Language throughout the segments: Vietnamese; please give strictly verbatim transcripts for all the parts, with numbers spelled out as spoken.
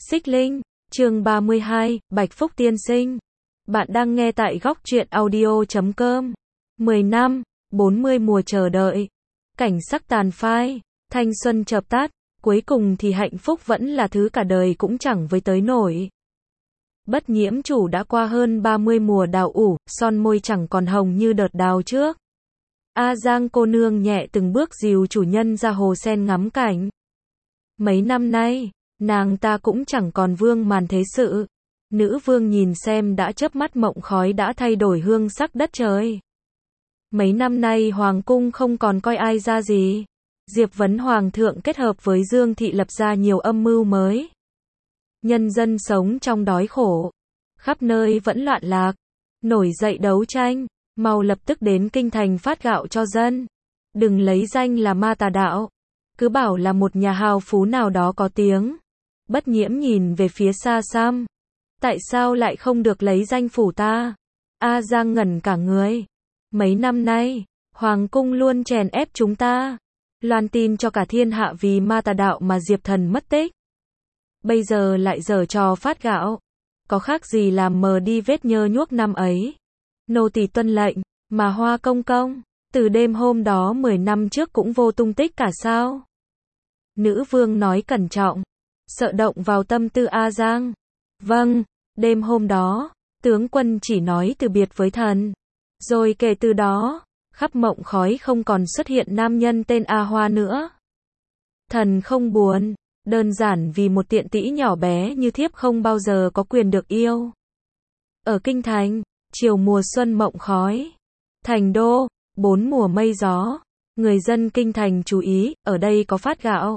Xích Linh, chương ba mươi hai, Bạch Phúc tiên sinh. Bạn đang nghe tại góc truyện audio chấm com. mười năm, bốn mươi mùa chờ đợi. Cảnh sắc tàn phai, thanh xuân chợp tắt, cuối cùng thì hạnh phúc vẫn là thứ cả đời cũng chẳng với tới nổi. Bất Nhiễm chủ đã qua hơn ba mươi mùa đào ủ, son môi chẳng còn hồng như đợt đào trước. A Giang cô nương nhẹ từng bước dìu chủ nhân ra hồ sen ngắm cảnh. Mấy năm nay, nàng ta cũng chẳng còn vương màn thế sự. Nữ vương nhìn xem đã chớp mắt mộng khói đã thay đổi hương sắc đất trời. Mấy năm nay hoàng cung không còn coi ai ra gì. Diệp Vấn hoàng thượng kết hợp với Dương Thị lập ra nhiều âm mưu mới. Nhân dân sống trong đói khổ. Khắp nơi vẫn loạn lạc. Nổi dậy đấu tranh. Mau lập tức đến kinh thành phát gạo cho dân. Đừng lấy danh là ma tà đạo. Cứ bảo là một nhà hào phú nào đó có tiếng. Bất Nhiễm nhìn về phía xa xăm. Tại sao lại không được lấy danh phủ ta? A Giang ngẩn cả người. Mấy năm nay, hoàng cung luôn chèn ép chúng ta. Loan tin cho cả thiên hạ vì ma tà đạo mà Diệp thần mất tích. Bây giờ lại giở trò phát gạo. Có khác gì làm mờ đi vết nhơ nhuốc năm ấy. Nô tỳ tuân lệnh, mà Hoa công công, từ đêm hôm đó mười năm trước cũng vô tung tích cả sao? Nữ vương nói cẩn trọng, sợ động vào tâm tư A Giang. Vâng, đêm hôm đó, tướng quân chỉ nói từ biệt với thần. Rồi kể từ đó, khắp mộng khói không còn xuất hiện nam nhân tên A Hoa nữa. Thần không buồn, đơn giản vì một tiện tĩ nhỏ bé như thiếp không bao giờ có quyền được yêu. Ở kinh thành, chiều mùa xuân mộng khói. Thành đô, bốn mùa mây gió. Người dân kinh thành chú ý, ở đây có phát gạo.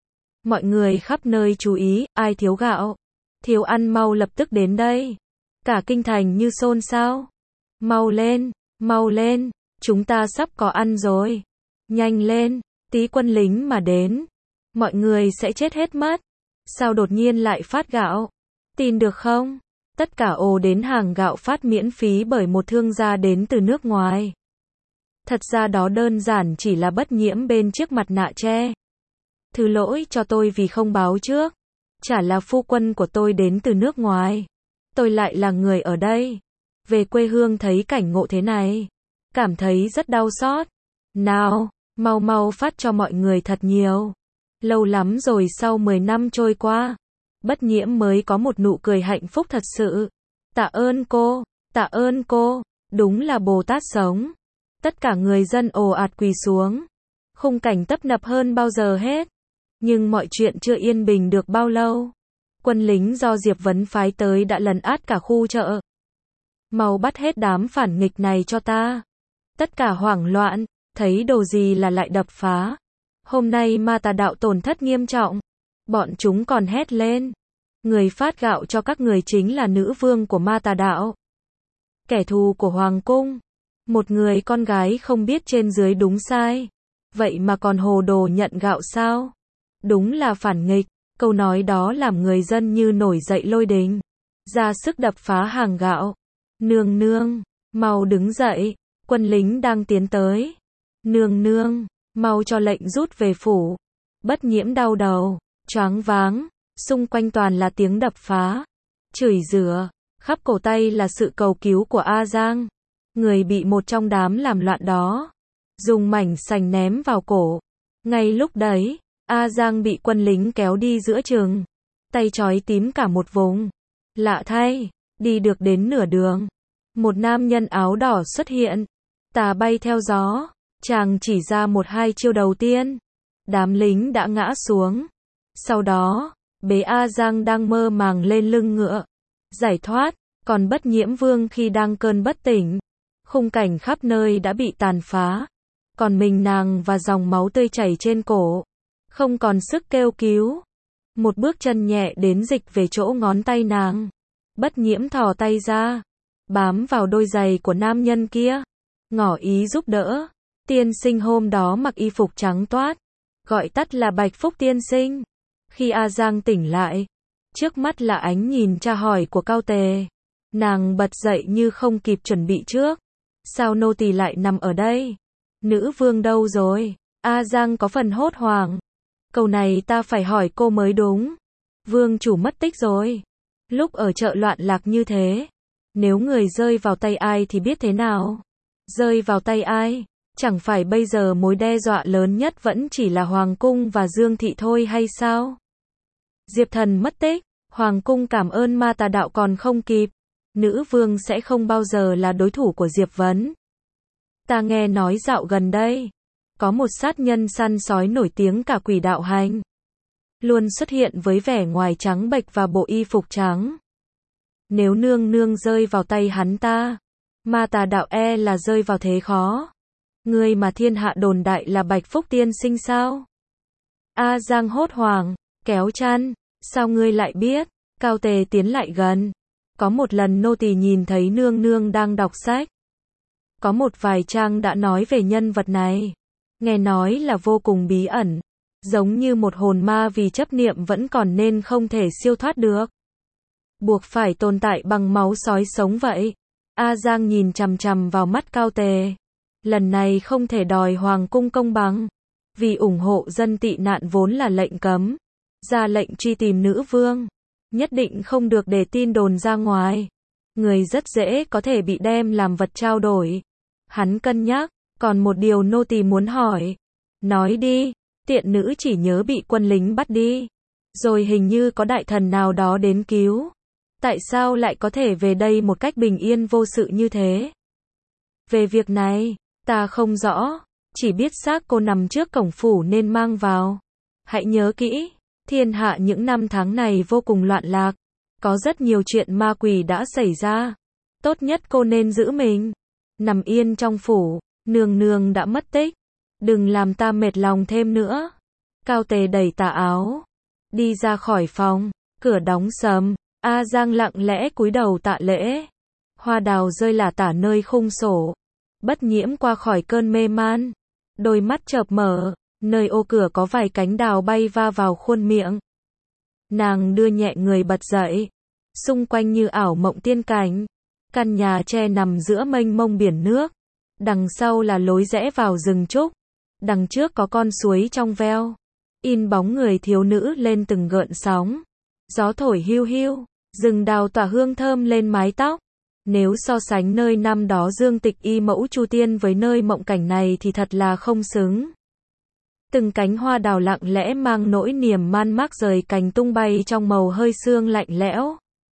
Mọi người khắp nơi chú ý, ai thiếu gạo, thiếu ăn mau lập tức đến đây. Cả kinh thành như xôn xao. Mau lên, mau lên, chúng ta sắp có ăn rồi. Nhanh lên, tí quân lính mà đến. Mọi người sẽ chết hết mất. Sao đột nhiên lại phát gạo? Tin được không? Tất cả ồ đến hàng gạo phát miễn phí bởi một thương gia đến từ nước ngoài. Thật ra đó đơn giản chỉ là Bất Nhiễm bên chiếc mặt nạ tre. Thứ lỗi cho tôi vì không báo trước. Chả là phu quân của tôi đến từ nước ngoài. Tôi lại là người ở đây. Về quê hương thấy cảnh ngộ thế này. Cảm thấy rất đau xót. Nào, mau mau phát cho mọi người thật nhiều. Lâu lắm rồi sau mười năm trôi qua. Bất Nhiễm mới có một nụ cười hạnh phúc thật sự. Tạ ơn cô, tạ ơn cô, đúng là Bồ Tát sống. Tất cả người dân ồ ạt quỳ xuống. Khung cảnh tấp nập hơn bao giờ hết. Nhưng mọi chuyện chưa yên bình được bao lâu. Quân lính do Diệp Vấn phái tới đã lấn át cả khu chợ. Mau bắt hết đám phản nghịch này cho ta. Tất cả hoảng loạn, thấy đồ gì là lại đập phá. Hôm nay ma tà đạo tổn thất nghiêm trọng. Bọn chúng còn hét lên. Người phát gạo cho các người chính là nữ vương của ma tà đạo. Kẻ thù của hoàng cung. Một người con gái không biết trên dưới đúng sai. Vậy mà còn hồ đồ nhận gạo sao? Đúng là phản nghịch. Câu nói đó làm người dân như nổi dậy lôi đình. Ra sức đập phá hàng gạo. Nương nương, mau đứng dậy. Quân lính đang tiến tới. Nương nương, mau cho lệnh rút về phủ. Bất Nhiễm đau đầu, choáng váng. Xung quanh toàn là tiếng đập phá. Chửi rủa. Khắp cổ tay là sự cầu cứu của A Giang. Người bị một trong đám làm loạn đó dùng mảnh sành ném vào cổ. Ngay lúc đấy, A Giang bị quân lính kéo đi giữa chừng. Tay trói tím cả một vùng. Lạ thay, đi được đến nửa đường. Một nam nhân áo đỏ xuất hiện. Tà bay theo gió. Chàng chỉ ra một hai chiêu đầu tiên. Đám lính đã ngã xuống. Sau đó, bế A Giang đang mơ màng lên lưng ngựa. Giải thoát, còn Bất Nhiễm vương khi đang cơn bất tỉnh. Khung cảnh khắp nơi đã bị tàn phá. Còn mình nàng và dòng máu tươi chảy trên cổ. Không còn sức kêu cứu. Một bước chân nhẹ đến dịch về chỗ ngón tay nàng. Bất Nhiễm thò tay ra. Bám vào đôi giày của nam nhân kia. Ngỏ ý giúp đỡ. Tiên sinh hôm đó mặc y phục trắng toát. Gọi tắt là Bạch Phúc tiên sinh. Khi A Giang tỉnh lại. Trước mắt là ánh nhìn tra hỏi của Cao Tề. Nàng bật dậy như không kịp chuẩn bị trước. Sao nô tỳ lại nằm ở đây? Nữ vương đâu rồi? A Giang có phần hốt hoảng. Câu này ta phải hỏi cô mới đúng. Vương chủ mất tích rồi. Lúc ở chợ loạn lạc như thế. Nếu người rơi vào tay ai thì biết thế nào? Rơi vào tay ai? Chẳng phải bây giờ mối đe dọa lớn nhất vẫn chỉ là Hoàng cung và Dương thị thôi hay sao? Diệp Thần mất tích, Hoàng cung cảm ơn ma tà đạo còn không kịp. Nữ vương sẽ không bao giờ là đối thủ của Diệp Vấn. Ta nghe nói dạo gần đây, có một sát nhân săn sói nổi tiếng cả quỷ đạo hành. Luôn xuất hiện với vẻ ngoài trắng bệch và bộ y phục trắng. Nếu nương nương rơi vào tay hắn ta, ma tà đạo e là rơi vào thế khó. Người mà thiên hạ đồn đại là Bạch Phúc tiên sinh sao? A Giang hốt hoảng, kéo chăn, sao ngươi lại biết? Cao Tề tiến lại gần. Có một lần nô tỳ nhìn thấy nương nương đang đọc sách. Có một vài trang đã nói về nhân vật này. Nghe nói là vô cùng bí ẩn. Giống như một hồn ma vì chấp niệm vẫn còn nên không thể siêu thoát được. Buộc phải tồn tại bằng máu sói sống vậy. A Giang nhìn chằm chằm vào mắt Cao Tề. Lần này không thể đòi Hoàng cung công bằng. Vì ủng hộ dân tị nạn vốn là lệnh cấm. Ra lệnh truy tìm nữ vương. Nhất định không được để tin đồn ra ngoài. Người rất dễ có thể bị đem làm vật trao đổi. Hắn cân nhắc, còn một điều nô tỳ muốn hỏi. Nói đi, tiện nữ chỉ nhớ bị quân lính bắt đi. Rồi hình như có đại thần nào đó đến cứu. Tại sao lại có thể về đây một cách bình yên vô sự như thế? Về việc này, ta không rõ. Chỉ biết xác cô nằm trước cổng phủ nên mang vào. Hãy nhớ kỹ, thiên hạ những năm tháng này vô cùng loạn lạc. Có rất nhiều chuyện ma quỷ đã xảy ra. Tốt nhất cô nên giữ mình. Nằm yên trong phủ, nương nương đã mất tích. Đừng làm ta mệt lòng thêm nữa. Cao Tề đẩy tà áo. Đi ra khỏi phòng, cửa đóng sầm. A Giang lặng lẽ cúi đầu tạ lễ. Hoa đào rơi lả tả nơi khung sổ. Bất Nhiễm qua khỏi cơn mê man. Đôi mắt chợp mở, nơi ô cửa có vài cánh đào bay va vào khuôn miệng. Nàng đưa nhẹ người bật dậy. Xung quanh như ảo mộng tiên cảnh. Căn nhà tre nằm giữa mênh mông biển nước. Đằng sau là lối rẽ vào rừng trúc. Đằng trước có con suối trong veo. In bóng người thiếu nữ lên từng gợn sóng. Gió thổi hiu hiu, rừng đào tỏa hương thơm lên mái tóc. Nếu so sánh nơi năm đó Dương Tịch y mẫu Chu Tiên với nơi mộng cảnh này thì thật là không xứng. Từng cánh hoa đào lặng lẽ mang nỗi niềm man mác rời cành tung bay trong màu hơi sương lạnh lẽo.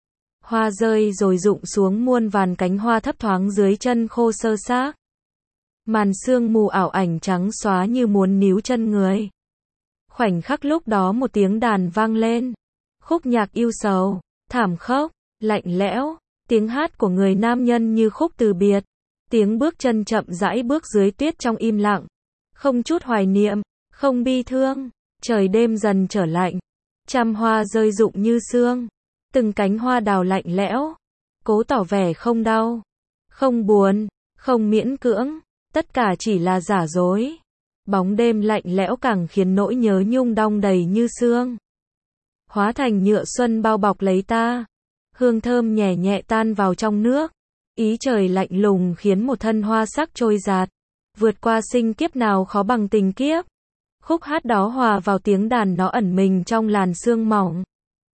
Hoa rơi rồi rụng xuống muôn vàn cánh hoa thấp thoáng dưới chân khô sơ xác. Màn sương mù ảo ảnh trắng xóa như muốn níu chân người. Khoảnh khắc lúc đó một tiếng đàn vang lên. Khúc nhạc yêu sầu, thảm khốc, lạnh lẽo. Tiếng hát của người nam nhân như khúc từ biệt. Tiếng bước chân chậm rãi bước dưới tuyết trong im lặng. Không chút hoài niệm, không bi thương. Trời đêm dần trở lạnh. Trăm hoa rơi rụng như sương. Từng cánh hoa đào lạnh lẽo. Cố tỏ vẻ không đau, không buồn, không miễn cưỡng. Tất cả chỉ là giả dối. Bóng đêm lạnh lẽo càng khiến nỗi nhớ nhung đong đầy như sương. Hóa thành nhựa xuân bao bọc lấy ta. Hương thơm nhẹ nhẹ tan vào trong nước. Ý trời lạnh lùng khiến một thân hoa sắc trôi dạt. Vượt qua sinh kiếp nào khó bằng tình kiếp. Khúc hát đó hòa vào tiếng đàn nó ẩn mình trong làn sương mỏng.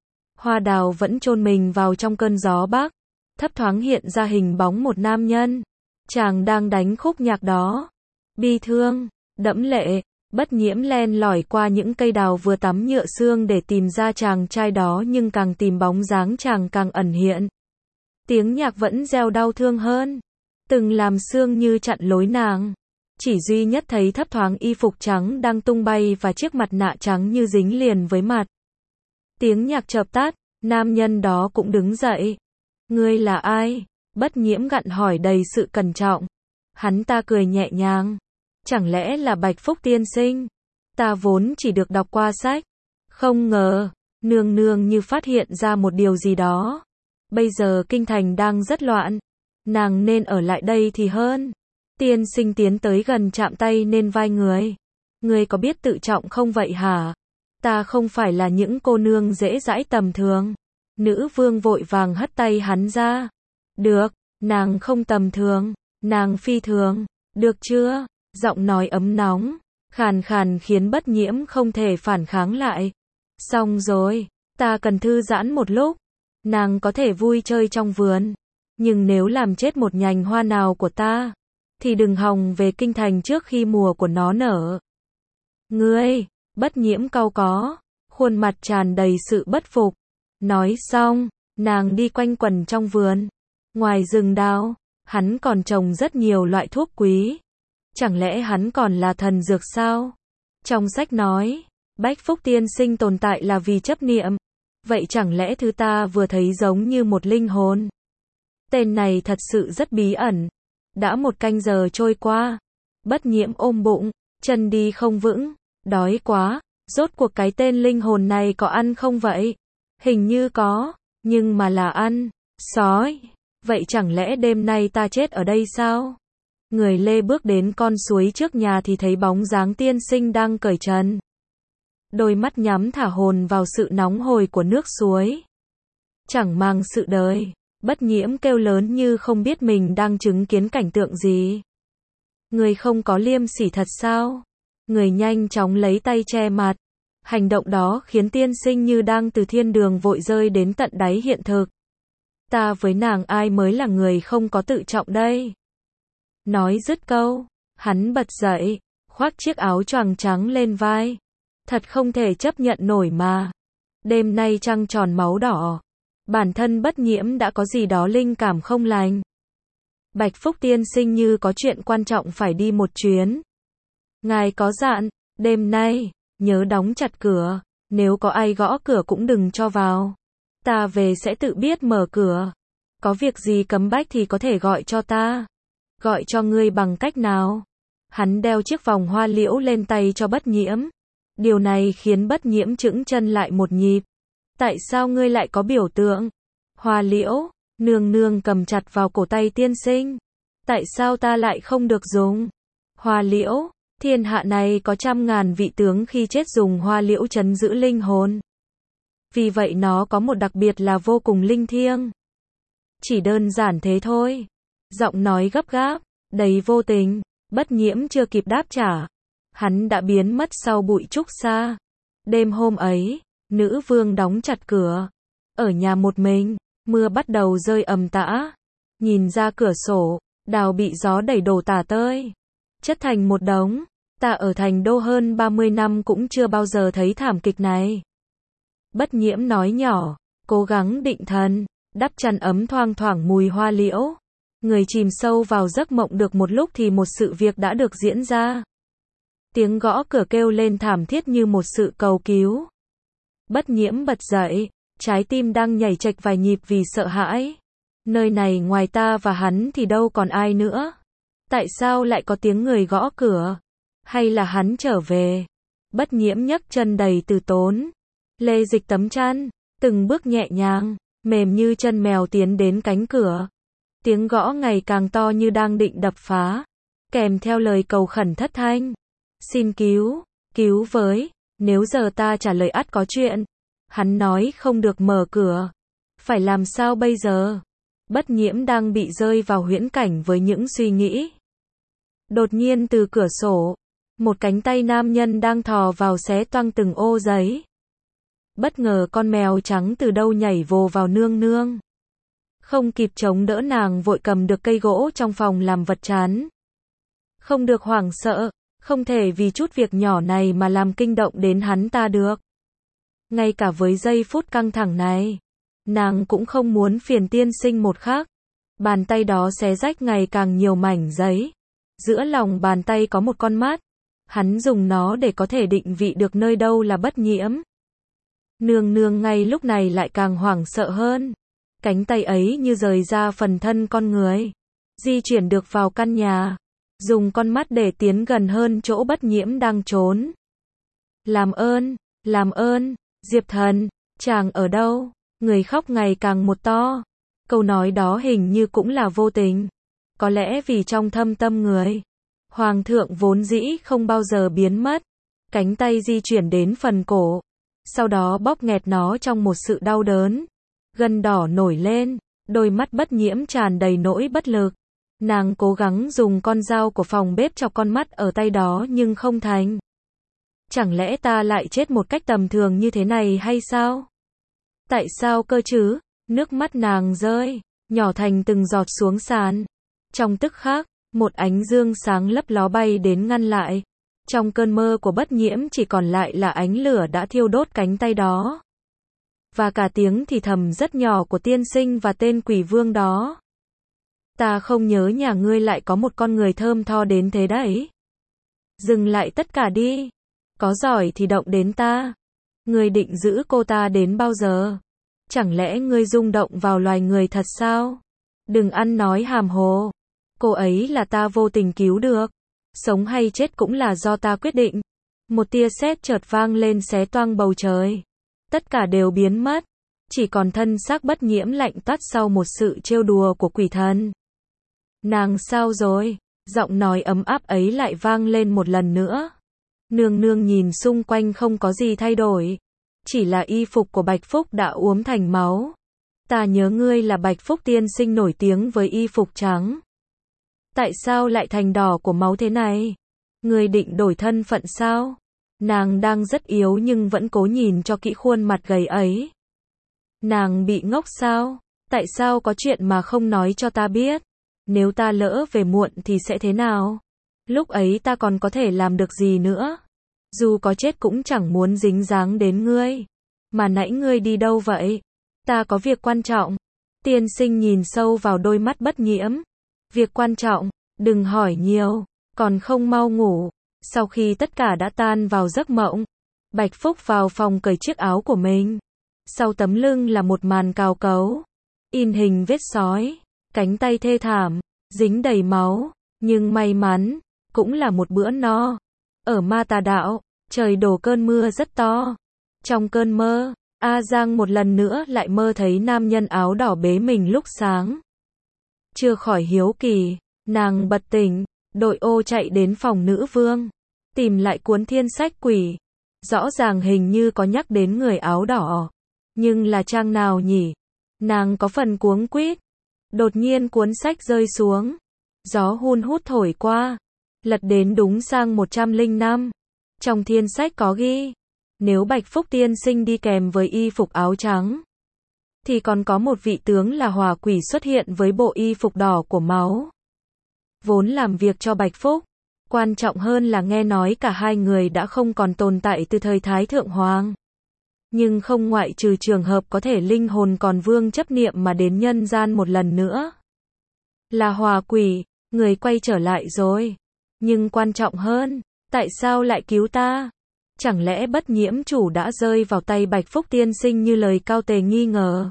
Hoa đào vẫn chôn mình vào trong cơn gió bắc. Thấp thoáng hiện ra hình bóng một nam nhân. Chàng đang đánh khúc nhạc đó. Bi thương, đẫm lệ. Bất Nhiễm len lỏi qua những cây đào vừa tắm nhựa sương để tìm ra chàng trai đó, nhưng càng tìm bóng dáng chàng càng ẩn hiện. Tiếng nhạc vẫn reo đau thương hơn. Từng làm sương như chặn lối nàng. Chỉ duy nhất thấy thấp thoáng y phục trắng đang tung bay và chiếc mặt nạ trắng như dính liền với mặt. Tiếng nhạc chợp tắt, nam nhân đó cũng đứng dậy. Ngươi là ai? Bất Nhiễm gặn hỏi đầy sự cẩn trọng. Hắn ta cười nhẹ nhàng. Chẳng lẽ là Bạch Phúc tiên sinh? Ta vốn chỉ được đọc qua sách. Không ngờ, nương nương như phát hiện ra một điều gì đó. Bây giờ kinh thành đang rất loạn. Nàng nên ở lại đây thì hơn. Tiên sinh tiến tới gần chạm tay lên vai người. Người có biết tự trọng không vậy hả? Ta không phải là những cô nương dễ dãi tầm thường. Nữ vương vội vàng hất tay hắn ra. Được, nàng không tầm thường, nàng phi thường. Được chưa? Giọng nói ấm nóng, khàn khàn khiến Bất Nhiễm không thể phản kháng lại. Xong rồi, Ta cần thư giãn một lúc. Nàng có thể vui chơi trong vườn. Nhưng nếu làm chết một nhành hoa nào của ta, thì đừng hòng về kinh thành trước khi mùa của nó nở. Ngươi, Bất Nhiễm cau có, khuôn mặt tràn đầy sự bất phục. Nói xong, nàng đi quanh quẩn trong vườn. Ngoài rừng đào, hắn còn trồng rất nhiều loại thuốc quý. Chẳng lẽ hắn còn là thần dược sao? Trong sách nói, Bách Phúc Tiên Sinh tồn tại là vì chấp niệm. Vậy chẳng lẽ thứ ta vừa thấy giống như một linh hồn? Tên này thật sự rất bí ẩn. Đã một canh giờ trôi qua. Bất Nhiễm ôm bụng, chân đi không vững, đói quá. Rốt cuộc cái tên linh hồn này có ăn không vậy? Hình như có, nhưng mà là ăn sói. Vậy chẳng lẽ đêm nay ta chết ở đây sao? Người lê bước đến con suối trước nhà thì thấy bóng dáng tiên sinh đang cởi trần. Đôi mắt nhắm thả hồn vào sự nóng hổi của nước suối. Chẳng mang sự đời, Bất Nhiễm kêu lớn như không biết mình đang chứng kiến cảnh tượng gì. Người không có liêm sỉ thật sao? Người nhanh chóng lấy tay che mặt. Hành động đó khiến tiên sinh như đang từ thiên đường vội rơi đến tận đáy hiện thực. Ta với nàng ai mới là người không có tự trọng đây? Nói dứt câu, hắn bật dậy, khoác chiếc áo choàng trắng lên vai. Thật không thể chấp nhận nổi mà. Đêm nay trăng tròn máu đỏ. Bản thân Bất Nhiễm đã có gì đó linh cảm không lành. Bạch Phúc tiên sinh như có chuyện quan trọng phải đi một chuyến. Ngài có dặn, đêm nay, nhớ đóng chặt cửa, nếu có ai gõ cửa cũng đừng cho vào. Ta về sẽ tự biết mở cửa. Có việc gì cấm bách thì có thể gọi cho ta. Gọi cho ngươi bằng cách nào? Hắn đeo chiếc vòng hoa liễu lên tay cho Bất Nhiễm. Điều này khiến Bất Nhiễm chững chân lại một nhịp. Tại sao ngươi lại có biểu tượng? Hoa liễu, nương nương cầm chặt vào cổ tay tiên sinh. Tại sao ta lại không được dùng? Hoa liễu, thiên hạ này có trăm ngàn vị tướng khi chết dùng hoa liễu trấn giữ linh hồn. Vì vậy nó có một đặc biệt là vô cùng linh thiêng. Chỉ đơn giản thế thôi. Giọng nói gấp gáp, đầy vô tình. Bất Nhiễm chưa kịp đáp trả. Hắn đã biến mất sau bụi trúc xa. Đêm hôm ấy, nữ vương đóng chặt cửa. Ở nhà một mình, mưa bắt đầu rơi ầm tã. Nhìn ra cửa sổ, đào bị gió đẩy đổ tả tơi. Chất thành một đống. Ta ở thành đô hơn ba mươi năm cũng chưa bao giờ thấy thảm kịch này. Bất Nhiễm nói nhỏ, cố gắng định thần, đắp chăn ấm thoang thoảng mùi hoa liễu. Người chìm sâu vào giấc mộng được một lúc thì một sự việc đã được diễn ra. Tiếng gõ cửa kêu lên thảm thiết như một sự cầu cứu. Bất Nhiễm bật dậy, trái tim đang nhảy chệch vài nhịp vì sợ hãi. Nơi này ngoài ta và hắn thì đâu còn ai nữa. Tại sao lại có tiếng người gõ cửa? Hay là hắn trở về? Bất Nhiễm nhấc chân đầy từ tốn. Lê dịch tấm chăn, từng bước nhẹ nhàng, mềm như chân mèo tiến đến cánh cửa. Tiếng gõ ngày càng to như đang định đập phá. Kèm theo lời cầu khẩn thất thanh. Xin cứu, cứu với, nếu giờ ta trả lời ắt có chuyện. Hắn nói không được mở cửa. Phải làm sao bây giờ? Bất Nhiễm đang bị rơi vào huyễn cảnh với những suy nghĩ. Đột nhiên từ cửa sổ, một cánh tay nam nhân đang thò vào xé toang từng ô giấy. Bất ngờ con mèo trắng từ đâu nhảy vồ vào nương nương. Không kịp chống đỡ nàng vội cầm được cây gỗ trong phòng làm vật chắn. Không được hoảng sợ, không thể vì chút việc nhỏ này mà làm kinh động đến hắn ta được. Ngay cả với giây phút căng thẳng này, nàng cũng không muốn phiền tiên sinh một khắc. Bàn tay đó xé rách ngày càng nhiều mảnh giấy. Giữa lòng bàn tay có một con mắt. Hắn dùng nó để có thể định vị được nơi đâu là Bất Nhiễm. Nương nương ngay lúc này lại càng hoảng sợ hơn. Cánh tay ấy như rời ra phần thân con người. Di chuyển được vào căn nhà. Dùng con mắt để tiến gần hơn chỗ Bất Nhiễm đang trốn. Làm ơn, làm ơn, Diệp thần, chàng ở đâu? Người khóc ngày càng một to. Câu nói đó hình như cũng là vô tình. Có lẽ vì trong thâm tâm người, Hoàng thượng vốn dĩ không bao giờ biến mất. Cánh tay di chuyển đến phần cổ. Sau đó bóp nghẹt nó trong một sự đau đớn. Gân đỏ nổi lên. Đôi mắt Bất Nhiễm tràn đầy nỗi bất lực. Nàng cố gắng dùng con dao của phòng bếp chọc con mắt ở tay đó nhưng không thành. Chẳng lẽ ta lại chết một cách tầm thường như thế này hay sao? Tại sao cơ chứ? Nước mắt nàng rơi, nhỏ thành từng giọt xuống sàn. Trong tức khắc, một ánh dương sáng lấp ló bay đến ngăn lại. Trong cơn mơ của Bất Nhiễm chỉ còn lại là ánh lửa đã thiêu đốt cánh tay đó. Và cả tiếng thì thầm rất nhỏ của tiên sinh và tên quỷ vương đó. Ta không nhớ nhà ngươi lại có một con người thơm tho đến thế đấy. Dừng lại tất cả đi. Có giỏi thì động đến ta. Ngươi định giữ cô ta đến bao giờ? Chẳng lẽ ngươi rung động vào loài người thật sao? Đừng ăn nói hàm hồ. Cô ấy là ta vô tình cứu được. Sống hay chết cũng là do ta quyết định. Một tia sét chợt vang lên xé toang bầu trời. Tất cả đều biến mất. Chỉ còn thân xác Bất Nhiễm lạnh toát sau một sự trêu đùa của quỷ thần. Nàng sao rồi? Giọng nói ấm áp ấy lại vang lên một lần nữa. Nương nương nhìn xung quanh không có gì thay đổi. Chỉ là y phục của Bạch Phúc đã uốn thành máu. Ta nhớ ngươi là Bạch Phúc tiên sinh nổi tiếng với y phục trắng. Tại sao lại thành đỏ của máu thế này? Ngươi định đổi thân phận sao? Nàng đang rất yếu nhưng vẫn cố nhìn cho kỹ khuôn mặt gầy ấy. Nàng bị ngốc sao? Tại sao có chuyện mà không nói cho ta biết? Nếu ta lỡ về muộn thì sẽ thế nào? Lúc ấy ta còn có thể làm được gì nữa? Dù có chết cũng chẳng muốn dính dáng đến ngươi. Mà nãy ngươi đi đâu vậy? Ta có việc quan trọng. Tiên sinh nhìn sâu vào đôi mắt Bất Nhiễm. Việc quan trọng, đừng hỏi nhiều, còn không mau ngủ. Sau khi tất cả đã tan vào giấc mộng, Bạch Phúc vào phòng cởi chiếc áo của mình. Sau tấm lưng là một màn cào cấu, in hình vết sói, cánh tay thê thảm, dính đầy máu, nhưng may mắn, cũng là một bữa no. Ở Ma Tà Đạo, trời đổ cơn mưa rất to. Trong cơn mơ, A Giang một lần nữa lại mơ thấy nam nhân áo đỏ bế mình lúc sáng. Chưa khỏi hiếu kỳ, nàng bật tỉnh, đội ô chạy đến phòng nữ vương, tìm lại cuốn thiên sách quỷ. Rõ ràng hình như có nhắc đến người áo đỏ, nhưng là trang nào nhỉ? Nàng có phần cuống quýt. Đột nhiên cuốn sách rơi xuống, gió hun hút thổi qua, lật đến đúng sang một trăm lẻ năm. Trong thiên sách có ghi, nếu Bạch Phúc tiên sinh đi kèm với y phục áo trắng, thì còn có một vị tướng là hỏa quỷ xuất hiện với bộ y phục đỏ của máu. Vốn làm việc cho Bạch Phúc, quan trọng hơn là nghe nói cả hai người đã không còn tồn tại từ thời Thái Thượng Hoàng. Nhưng không ngoại trừ trường hợp có thể linh hồn còn vương chấp niệm mà đến nhân gian một lần nữa. Là hỏa quỷ, người quay trở lại rồi. Nhưng quan trọng hơn, tại sao lại cứu ta? Chẳng lẽ Bất Nhiễm chủ đã rơi vào tay Bạch Phúc tiên sinh như lời Cao Tề nghi ngờ?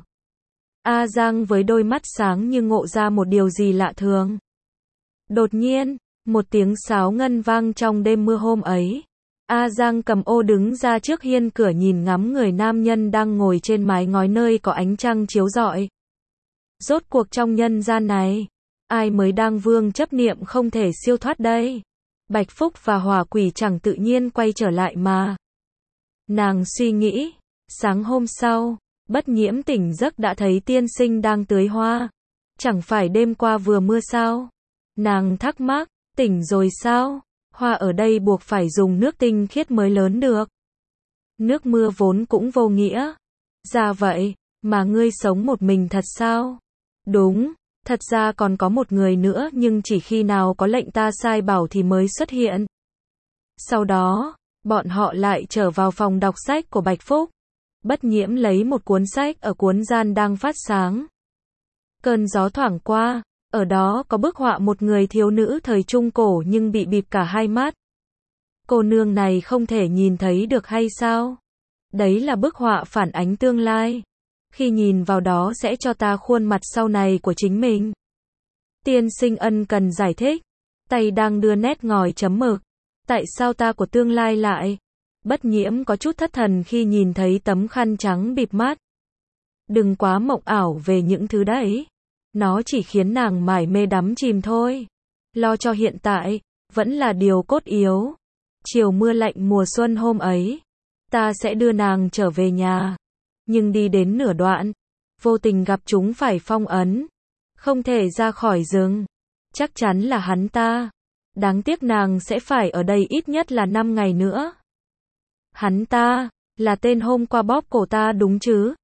A Giang với đôi mắt sáng như ngộ ra một điều gì lạ thường. Đột nhiên, một tiếng sáo ngân vang trong đêm mưa hôm ấy. A Giang cầm ô đứng ra trước hiên cửa nhìn ngắm người nam nhân đang ngồi trên mái ngói nơi có ánh trăng chiếu rọi. Rốt cuộc trong nhân gian này, ai mới đang vương chấp niệm không thể siêu thoát đây? Bạch Phúc và hỏa quỷ chẳng tự nhiên quay trở lại mà. Nàng suy nghĩ, sáng hôm sau, Bất Nhiễm tỉnh giấc đã thấy tiên sinh đang tưới hoa. Chẳng phải đêm qua vừa mưa sao? Nàng thắc mắc, tỉnh rồi sao? Hoa ở đây buộc phải dùng nước tinh khiết mới lớn được. Nước mưa vốn cũng vô nghĩa. Ra vậy, mà ngươi sống một mình thật sao? Đúng, thật ra còn có một người nữa nhưng chỉ khi nào có lệnh ta sai bảo thì mới xuất hiện. Sau đó, bọn họ lại trở vào phòng đọc sách của Bạch Phúc. Bất Nhiễm lấy một cuốn sách ở cuốn gian đang phát sáng. Cơn gió thoảng qua, ở đó có bức họa một người thiếu nữ thời Trung Cổ nhưng bị bịt cả hai mắt. Cô nương này không thể nhìn thấy được hay sao? Đấy là bức họa phản ánh tương lai. Khi nhìn vào đó sẽ cho ta khuôn mặt sau này của chính mình. Tiên sinh ân cần giải thích. Tay đang đưa nét ngòi chấm mực. Tại sao ta của tương lai lại? Bất Nhiễm có chút thất thần khi nhìn thấy tấm khăn trắng bịt mắt. Đừng quá mộng ảo về những thứ đấy. Nó chỉ khiến nàng mải mê đắm chìm thôi. Lo cho hiện tại, vẫn là điều cốt yếu. Chiều mưa lạnh mùa xuân hôm ấy, ta sẽ đưa nàng trở về nhà. Nhưng đi đến nửa đoạn, vô tình gặp chúng phải phong ấn. Không thể ra khỏi rừng. Chắc chắn là hắn ta. Đáng tiếc nàng sẽ phải ở đây ít nhất là năm ngày nữa. Hắn ta, là tên hôm qua bóp cổ ta đúng chứ?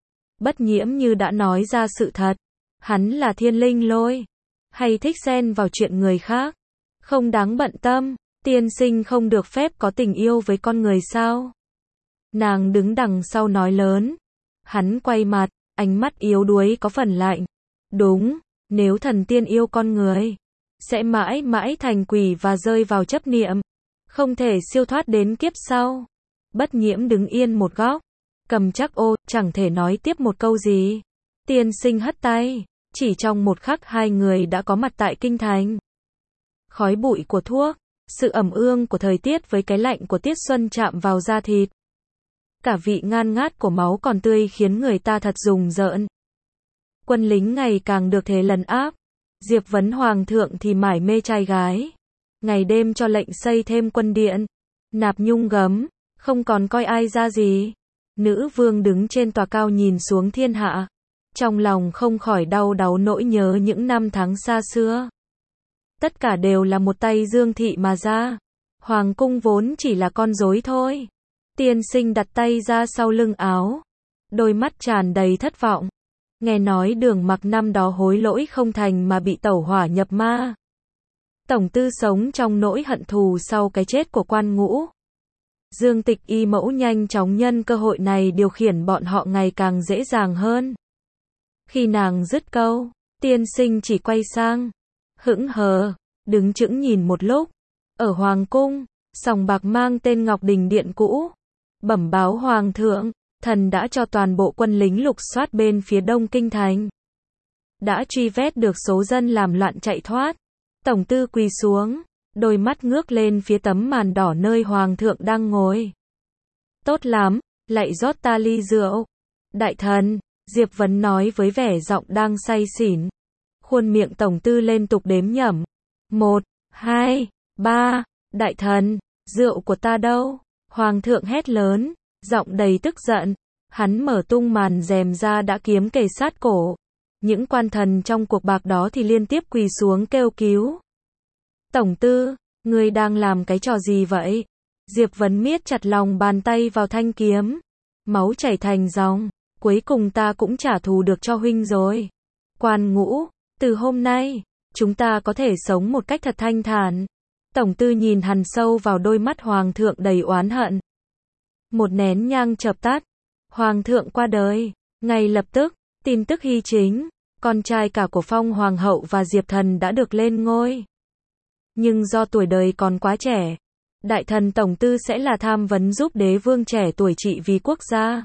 Bất Nhiễm như đã nói ra sự thật. Hắn là thiên linh lôi. Hay thích xen vào chuyện người khác. Không đáng bận tâm. Tiên sinh không được phép có tình yêu với con người sao? Nàng đứng đằng sau nói lớn. Hắn quay mặt, ánh mắt yếu đuối có phần lạnh. Đúng, nếu thần tiên yêu con người, sẽ mãi mãi thành quỷ và rơi vào chấp niệm. Không thể siêu thoát đến kiếp sau. Bất Nhiễm đứng yên một góc. Cầm chắc ô, chẳng thể nói tiếp một câu gì. Tiên sinh hất tay. Chỉ trong một khắc hai người đã có mặt tại kinh thành. Khói bụi của thuốc, sự ẩm ương của thời tiết với cái lạnh của tiết xuân chạm vào da thịt. Cả vị ngan ngát của máu còn tươi khiến người ta thật rùng rợn. Quân lính ngày càng được thế lấn áp. Diệp Vấn Hoàng thượng thì mải mê trai gái. Ngày đêm cho lệnh xây thêm quân điện. Nạp Nhung gấm, không còn coi ai ra gì. Nữ vương đứng trên tòa cao nhìn xuống thiên hạ. Trong lòng không khỏi đau đáu nỗi nhớ những năm tháng xa xưa. Tất cả đều là một tay Dương Thị mà ra. Hoàng cung vốn chỉ là con rối thôi. Tiên sinh đặt tay ra sau lưng áo. Đôi mắt tràn đầy thất vọng. Nghe nói Đường Mặc năm đó hối lỗi không thành mà bị tẩu hỏa nhập ma. Tổng tư sống trong nỗi hận thù sau cái chết của Quan Ngũ. Dương Tịch y mẫu nhanh chóng nhân cơ hội này điều khiển bọn họ ngày càng dễ dàng hơn. Khi nàng dứt câu, tiên sinh chỉ quay sang. Hững hờ, đứng chững nhìn một lúc. Ở Hoàng cung, sòng bạc mang tên Ngọc Đình Điện cũ. Bẩm báo Hoàng thượng, thần đã cho toàn bộ quân lính lục soát bên phía đông kinh thành. Đã truy vết được số dân làm loạn chạy thoát. Tổng tư quỳ xuống, đôi mắt ngước lên phía tấm màn đỏ nơi Hoàng thượng đang ngồi. Tốt lắm, lại rót ta ly rượu. Đại thần, Diệp Vấn nói với vẻ giọng đang say xỉn. Khuôn miệng tổng tư liên tục đếm nhẩm. Một, hai, ba, đại thần, rượu của ta đâu? Hoàng thượng hét lớn, giọng đầy tức giận. Hắn mở tung màn rèm ra đã kiếm kề sát cổ. Những quan thần trong cuộc bạc đó thì liên tiếp quỳ xuống kêu cứu. Tổng tư, ngươi đang làm cái trò gì vậy? Diệp Vấn miết chặt lòng bàn tay vào thanh kiếm. Máu chảy thành dòng. Cuối cùng ta cũng trả thù được cho huynh rồi. Quan Ngũ, từ hôm nay, chúng ta có thể sống một cách thật thanh thản. Tổng tư nhìn hằn sâu vào đôi mắt Hoàng thượng đầy oán hận. Một nén nhang chợp tắt. Hoàng thượng qua đời. Ngay lập tức, tin tức hy chính. Con trai cả của Phong Hoàng hậu và Diệp thần đã được lên ngôi. Nhưng do tuổi đời còn quá trẻ, đại thần tổng tư sẽ là tham vấn giúp đế vương trẻ tuổi trị vì quốc gia.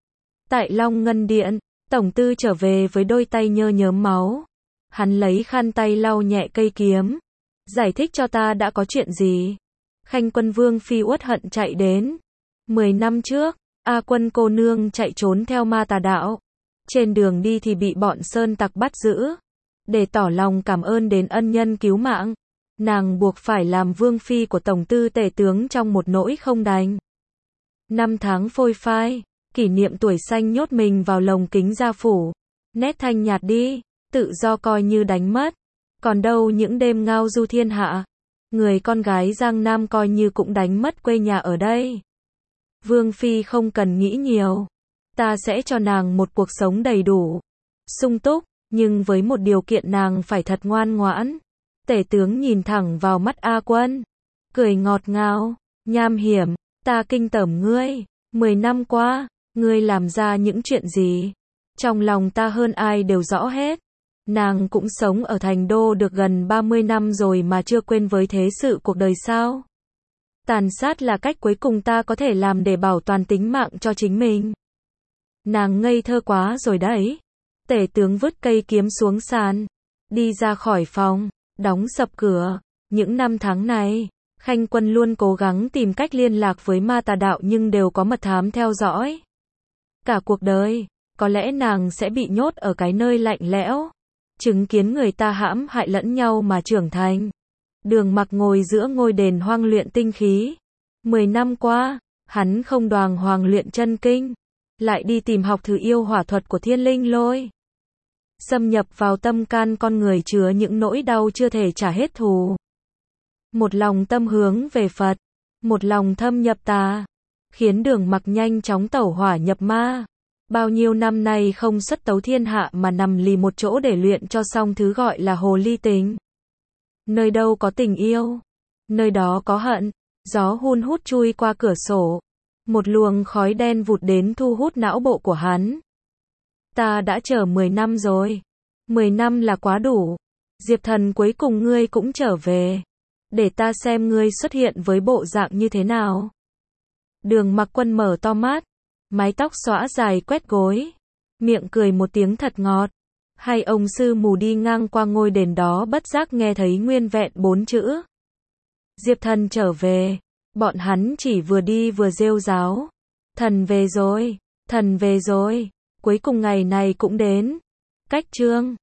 Tại Long Ngân Điện, tổng tư trở về với đôi tay nhơ nhớm máu. Hắn lấy khăn tay lau nhẹ cây kiếm. Giải thích cho ta đã có chuyện gì? Khanh quân vương phi uất hận chạy đến. Mười năm trước, A Quân cô nương chạy trốn theo ma tà đạo. Trên đường đi thì bị bọn sơn tặc bắt giữ. Để tỏ lòng cảm ơn đến ân nhân cứu mạng, nàng buộc phải làm vương phi của tổng tư tể tướng trong một nỗi không đành. Năm tháng phôi phai, kỷ niệm tuổi xanh nhốt mình vào lồng kính gia phủ. Nét thanh nhạt đi, tự do coi như đánh mất. Còn đâu những đêm ngao du thiên hạ. Người con gái Giang Nam coi như cũng đánh mất quê nhà ở đây. Vương phi không cần nghĩ nhiều. Ta sẽ cho nàng một cuộc sống đầy đủ, sung túc, nhưng với một điều kiện nàng phải thật ngoan ngoãn. Tể tướng nhìn thẳng vào mắt A Quân, cười ngọt ngào, nham hiểm, ta kinh tởm ngươi. Mười năm qua, ngươi làm ra những chuyện gì? Trong lòng ta hơn ai đều rõ hết. Nàng cũng sống ở thành đô được gần ba mươi năm rồi mà chưa quên với thế sự cuộc đời sao? Tàn sát là cách cuối cùng ta có thể làm để bảo toàn tính mạng cho chính mình. Nàng ngây thơ quá rồi đấy. Tể tướng vứt cây kiếm xuống sàn, đi ra khỏi phòng, đóng sập cửa. Những năm tháng này, Khanh quân luôn cố gắng tìm cách liên lạc với ma tà đạo nhưng đều có mật thám theo dõi. Cả cuộc đời, có lẽ nàng sẽ bị nhốt ở cái nơi lạnh lẽo, chứng kiến người ta hãm hại lẫn nhau mà trưởng thành. Đường Mặc ngồi giữa ngôi đền hoang luyện tinh khí. Mười năm qua, hắn không đoàng hoàng luyện chân kinh, lại đi tìm học thử yêu hỏa thuật của thiên linh lôi. Xâm nhập vào tâm can con người chứa những nỗi đau chưa thể trả hết thù. Một lòng tâm hướng về Phật, một lòng thâm nhập tà, khiến Đường Mặc nhanh chóng tẩu hỏa nhập ma. Bao nhiêu năm nay không xuất tấu thiên hạ mà nằm lì một chỗ để luyện cho xong thứ gọi là hồ ly tình. Nơi đâu có tình yêu, nơi đó có hận. Gió hun hút chui qua cửa sổ. Một luồng khói đen vụt đến thu hút não bộ của hắn. Ta đã chờ mười năm rồi. mười năm là quá đủ. Diệp Thần, cuối cùng ngươi cũng trở về. Để ta xem ngươi xuất hiện với bộ dạng như thế nào. Đường Mặc Quân mở to mắt, mái tóc xõa dài quét gối, miệng cười một tiếng thật ngọt. Hai ông sư mù đi ngang qua ngôi đền đó bất giác nghe thấy nguyên vẹn bốn chữ. Diệp Thần trở về. Bọn hắn chỉ vừa đi vừa rêu ráo. Thần về rồi, thần về rồi. Cuối cùng ngày này cũng đến. Cách chương